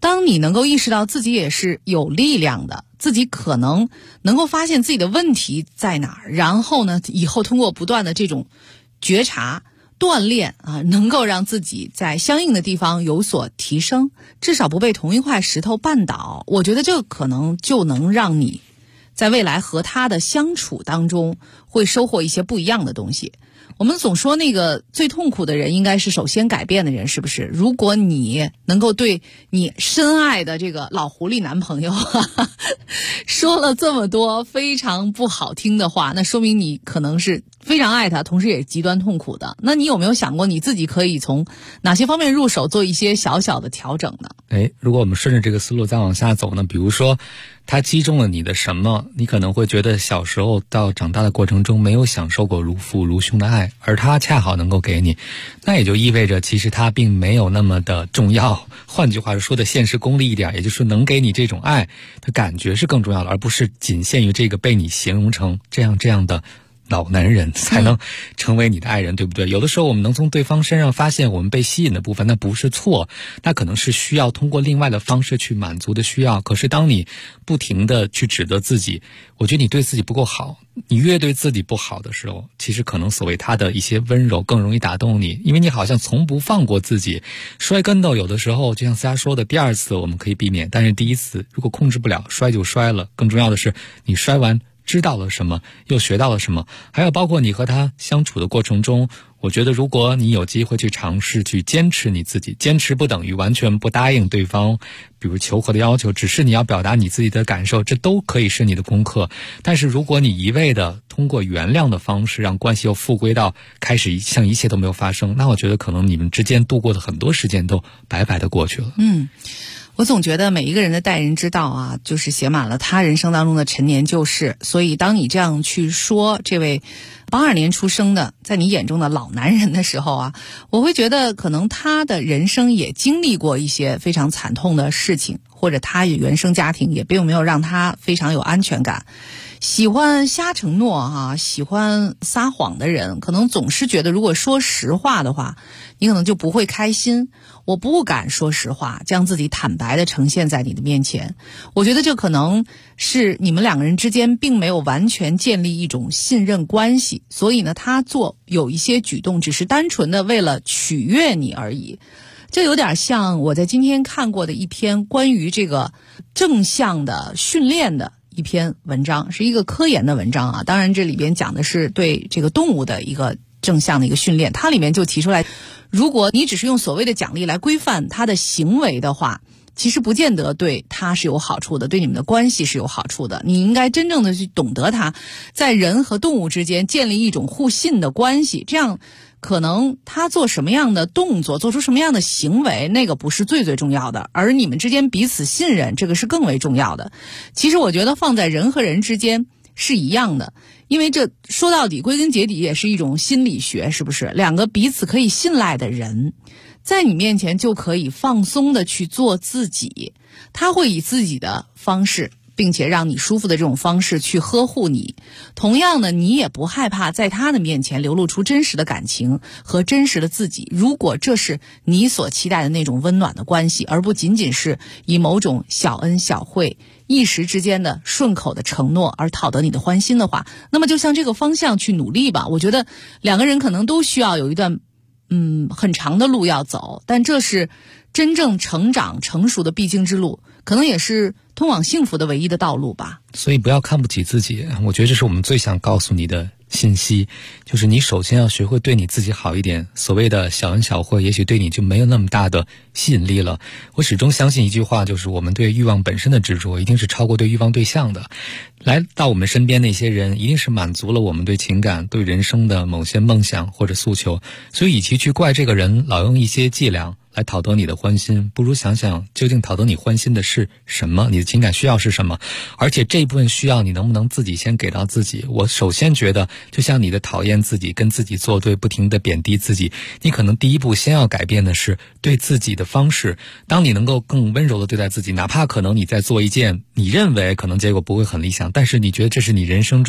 当你能够意识到自己也是有力量的，自己可能能够发现自己的问题在哪儿，然后呢，以后通过不断的这种觉察锻炼啊，能够让自己在相应的地方有所提升，至少不被同一块石头绊倒。我觉得这个可能就能让你在未来和他的相处当中会收获一些不一样的东西。我们总说那个最痛苦的人应该是首先改变的人，是不是？如果你能够对你深爱的这个老狐狸男朋友说了这么多非常不好听的话，那说明你可能是非常爱他，同时也极端痛苦的。那你有没有想过你自己可以从哪些方面入手，做一些小小的调整呢？ 如果我们顺着这个思路再往下走呢，比如说他击中了你的什么，你可能会觉得小时候到长大的过程中没有享受过如父如兄的爱，而他恰好能够给你，那也就意味着其实他并没有那么的重要。换句话说的现实功利一点，也就是能给你这种爱的感觉是更重要的，而不是仅限于这个被你形容成这样的老男人才能成为你的爱人，对不对？有的时候我们能从对方身上发现我们被吸引的部分，那不是错，那可能是需要通过另外的方式去满足的需要。可是当你不停的去指责自己，我觉得你对自己不够好，你越对自己不好的时候，其实可能所谓他的一些温柔更容易打动你，因为你好像从不放过自己。摔跟头有的时候就像思佳说的，第二次我们可以避免，但是第一次如果控制不了，摔就摔了。更重要的是你摔完知道了什么，又学到了什么，还有包括你和他相处的过程中，我觉得如果你有机会去尝试去坚持你自己，坚持不等于完全不答应对方比如求和的要求，只是你要表达你自己的感受，这都可以是你的功课。但是如果你一味的通过原谅的方式让关系又复归到开始像一切都没有发生，那我觉得可能你们之间度过的很多时间都白白的过去了。 我总觉得每一个人的待人之道啊，就是写满了他人生当中的陈年旧事。所以当你这样去说这位82年出生的在你眼中的老男人的时候啊，我会觉得可能他的人生也经历过一些非常惨痛的事情，或者他原生家庭也并没有让他非常有安全感。喜欢瞎承诺喜欢撒谎的人，可能总是觉得如果说实话的话，你可能就不会开心。我不敢说实话，将自己坦白地呈现在你的面前。我觉得这可能是你们两个人之间并没有完全建立一种信任关系，所以呢，他有一些举动只是单纯的为了取悦你而已。这有点像我在今天看过的一篇关于这个正向的训练的一篇文章，是一个科研的文章啊。当然这里边讲的是对这个动物的一个正向的一个训练，它里面就提出来，如果你只是用所谓的奖励来规范他的行为的话，其实不见得对他是有好处的，对你们的关系是有好处的。你应该真正的去懂得他在人和动物之间建立一种互信的关系，这样可能他做什么样的动作，做出什么样的行为，那个不是最重要的，而你们之间彼此信任，这个是更为重要的。其实我觉得放在人和人之间是一样的，因为这说到底归根结底也是一种心理学，是不是？两个彼此可以信赖的人在你面前就可以放松的去做自己，他会以自己的方式并且让你舒服的这种方式去呵护你。同样的，你也不害怕在他的面前流露出真实的感情和真实的自己，如果这是你所期待的那种温暖的关系，而不仅仅是以某种小恩小惠一时之间的顺口的承诺而讨得你的欢心的话，那么就向这个方向去努力吧。我觉得两个人可能都需要有一段很长的路要走，但这是真正成长成熟的必经之路，可能也是通往幸福的唯一的道路吧。 所以不要看不起自己，我觉得这是我们最想告诉你的信息，就是你首先要学会对你自己好一点，所谓的小恩小惠也许对你就没有那么大的吸引力了。我始终相信一句话，就是我们对欲望本身的执着一定是超过对欲望对象的。来到我们身边那些人一定是满足了我们对情感对人生的某些梦想或者诉求，所以与其去怪这个人老用一些伎俩来讨得你的欢心，不如想想究竟讨得你欢心的是什么，你的情感需要是什么，而且这一部分需要你能不能自己先给到自己。我首先觉得就像你的讨厌自己跟自己作对，不停地贬低自己，你可能第一步先要改变的是对自己的方式。当你能够更温柔地对待自己，哪怕可能你在做一件你认为可能结果不会很理想，但是你觉得这是你人生中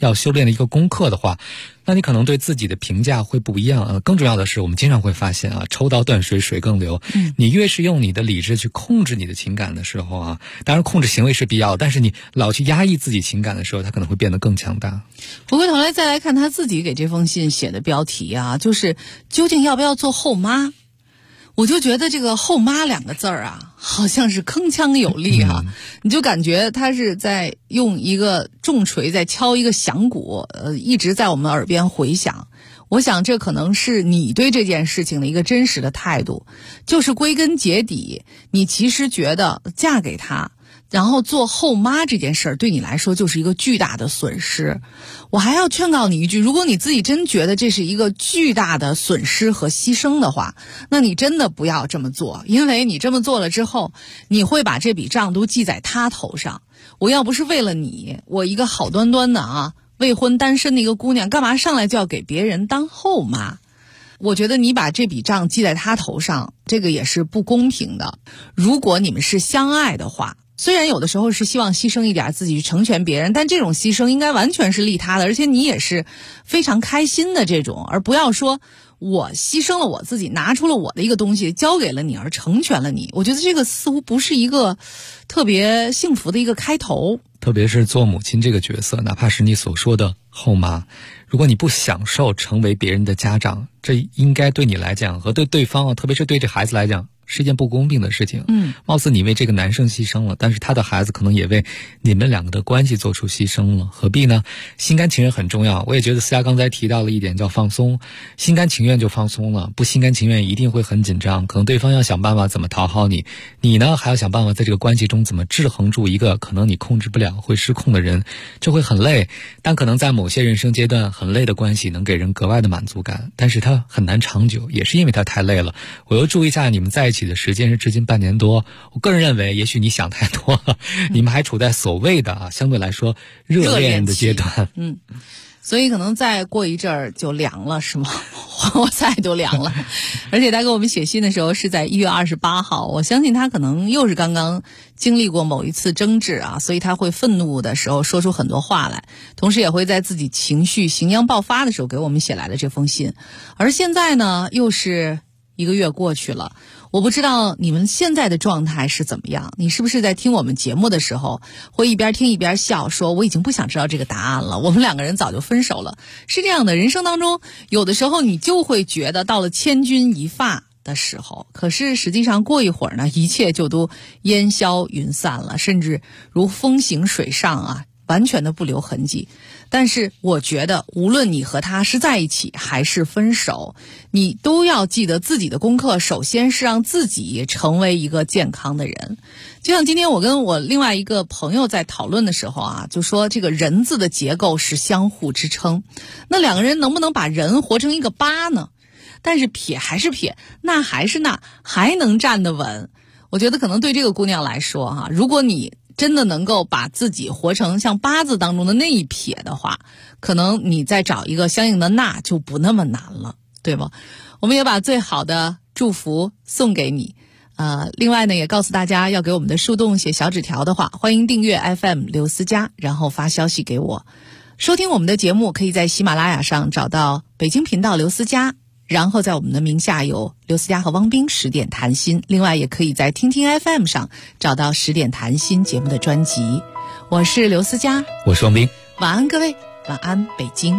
要修炼的一个功课的话，那你可能对自己的评价会不一样。更重要的是，我们经常会发现啊，抽刀断水，水更流。你越是用你的理智去控制你的情感的时候啊，当然控制行为是必要，但是你老去压抑自己情感的时候，它可能会变得更强大。 回过头来再来看他自己给这封信写的标题啊，就是究竟要不要做后妈？我就觉得这个后妈两个字儿啊，好像是铿锵有力啊，你就感觉他是在用一个重锤在敲一个响鼓，一直在我们耳边回响。我想这可能是你对这件事情的一个真实的态度，就是归根结底，你其实觉得嫁给他，然后做后妈这件事儿对你来说就是一个巨大的损失。我还要劝告你一句，如果你自己真觉得这是一个巨大的损失和牺牲的话，那你真的不要这么做，因为你这么做了之后，你会把这笔账都记在他头上。我要不是为了你，我一个好端端的啊未婚单身的一个姑娘，干嘛上来就要给别人当后妈？我觉得你把这笔账记在他头上，这个也是不公平的。如果你们是相爱的话，虽然有的时候是希望牺牲一点自己去成全别人，但这种牺牲应该完全是利他的，而且你也是非常开心的这种，而不要说我牺牲了我自己，拿出了我的一个东西交给了你而成全了你。我觉得这个似乎不是一个特别幸福的一个开头。 特别是做母亲这个角色，哪怕是你所说的后妈，如果你不享受成为别人的家长，这应该对你来讲和对对方啊，特别是对这孩子来讲是一件不公平的事情。貌似你为这个男生牺牲了，但是他的孩子可能也为你们两个的关系做出牺牲了，何必呢？心甘情愿很重要。我也觉得思佳刚才提到了一点叫放松，心甘情愿就放松了，不心甘情愿一定会很紧张，可能对方要想办法怎么讨好你，你呢还要想办法在这个关系中怎么制衡住一个可能你控制不了会失控的人，就会很累。但可能在某些人生阶段，很累的关系能给人格外的满足感，但是它很难长久，也是因为它太累了。我又注意一下你们在一起的时间是至今半年多，我个人认为也许你想太多了，你们还处在所谓的相对来说热恋的阶段。 所以可能再过一阵儿就凉了，是吗？黄花菜都凉了。而且他给我们写信的时候是在1月28号，我相信他可能又是刚刚经历过某一次争执啊，所以他会愤怒的时候说出很多话来，同时也会在自己情绪行将爆发的时候给我们写来的这封信。而现在呢，又是1个月过去了，我不知道你们现在的状态是怎么样，你是不是在听我们节目的时候会一边听一边笑，说我已经不想知道这个答案了，我们两个人早就分手了。是这样的，人生当中有的时候你就会觉得到了千钧一发的时候，可是实际上过一会儿呢，一切就都烟消云散了，甚至如风行水上啊，完全的不留痕迹。但是我觉得无论你和他是在一起还是分手，你都要记得自己的功课，首先是让自己成为一个健康的人。就像今天我跟我另外一个朋友在讨论的时候啊，就说这个人字的结构是相互支撑，那两个人能不能把人活成一个八呢？但是撇还是撇，那还是那，还能站得稳。我觉得可能对这个姑娘来说啊，如果你真的能够把自己活成像八字当中的那一撇的话，可能你再找一个相应的那就不那么难了，对吧？我们也把最好的祝福送给你。另外呢，也告诉大家要给我们的树洞写小纸条的话，欢迎订阅 FM 刘思佳，然后发消息给我。收听我们的节目可以在喜马拉雅上找到北京频道刘思佳，然后在我们的名下有刘思佳和汪冰10点谈心，另外也可以在听听 FM 上找到10点谈心节目的专辑。我是刘思佳， 我是汪冰， 晚安各位，晚安北京。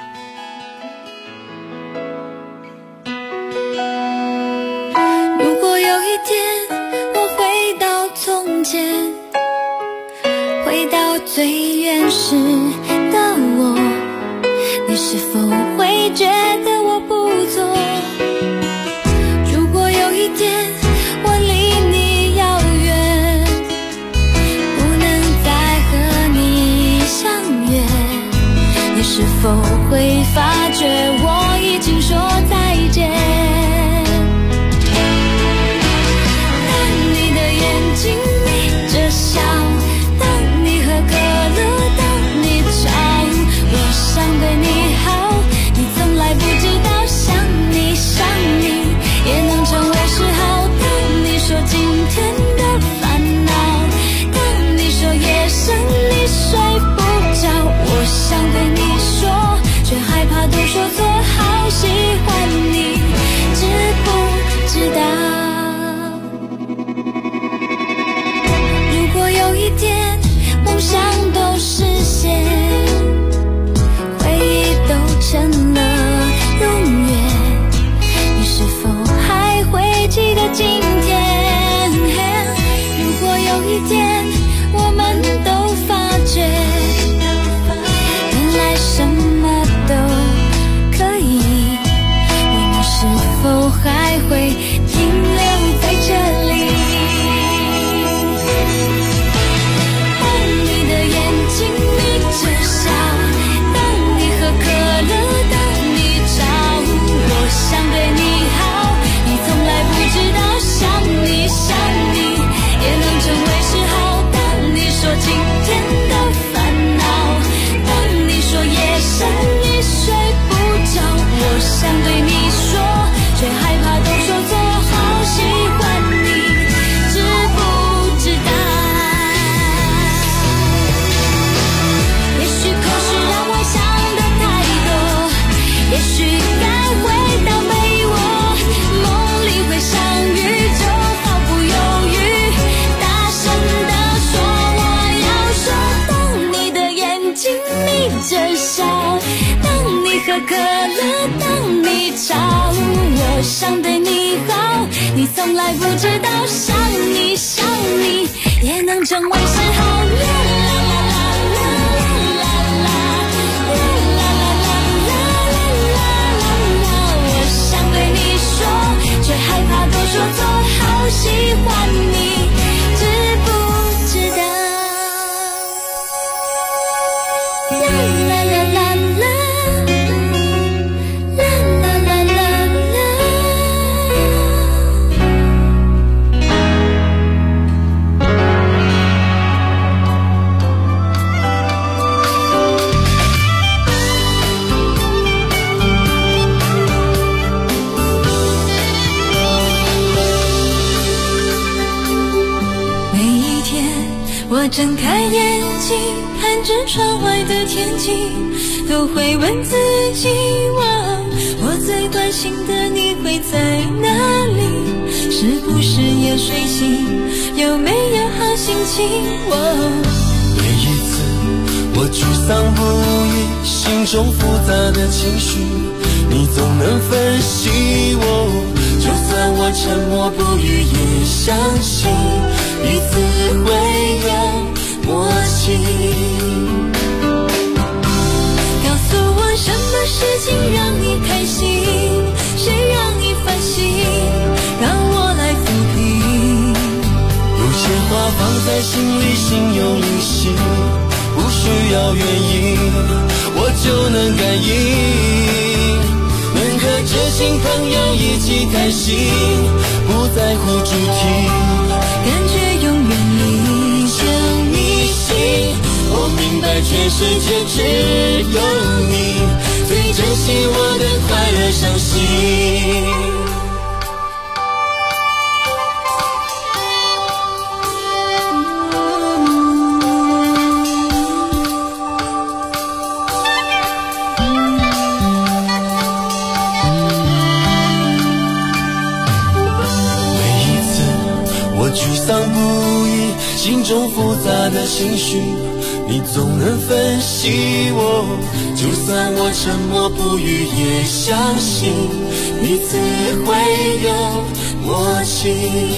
如果有一天我回到从前，回到最原始的我，你是否会觉得我不错？如果有一天我离你遥远，不能再和你相约，你是否会发觉我已经说再见？当你的眼睛眯着笑，当你喝可乐，当你吵，我想对你好，你从来不知道想你想你也能成为嗜好。当你说今天的烦恼，当你说夜深你睡不着，我想对你可可乐当你吵，我想对你好，你从来不知道，想你想你也能成为嗜好。却害怕都说错，好喜欢你，知不知道？啦啦啦啦啦，啦啦啦啦啦。我睁开眼睛，看着窗外的天气，都会问自己，我最关心的你会在哪里？是不是也睡醒？有没有好心情？ 每一次我沮丧不已，心中复杂的情绪，你总能分析我。就算我沉默不语，也相信彼此会有默契。 告诉我什么事情让你开心，谁让你烦心，让我来抚平。 有些话放在心里，心有灵犀，不需要原因，我就能感应。能和知心朋友一起开心，不在乎主题， 感觉永远你就迷信。我明白全世界只有你最珍惜我的快乐伤心。沮丧不已，心中复杂的情绪，你总能分析我。就算我沉默不语，也相信彼此会有默契。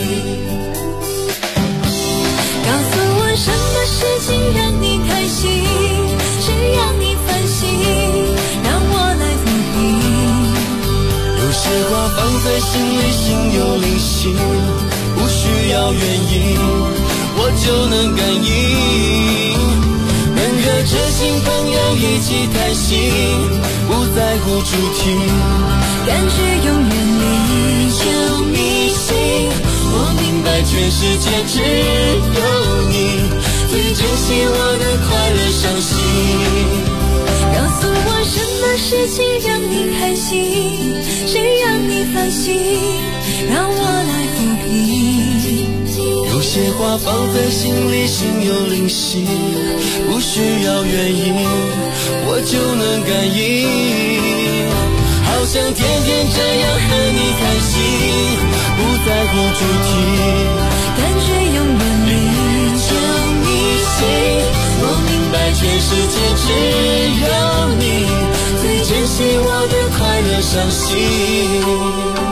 告诉我什么事情让你开心，谁让你烦心，让我来抚平。 有些话放在心里，心有灵犀，不需要原因，我就能感应。能和知心朋友一起开心，不在乎主题， 感觉永远你就迷信。我明白全世界只有你最珍惜我的快乐伤心。 告诉我什么事情让你开心，谁让你烦心，让我来抚平。 有些话放在心里，心有灵犀，不需要原因，我就能感应。好想天天这样和你开心，不在乎主题， 感觉永远你就迷信。我明白全世界只有你最珍惜我的快乐伤心。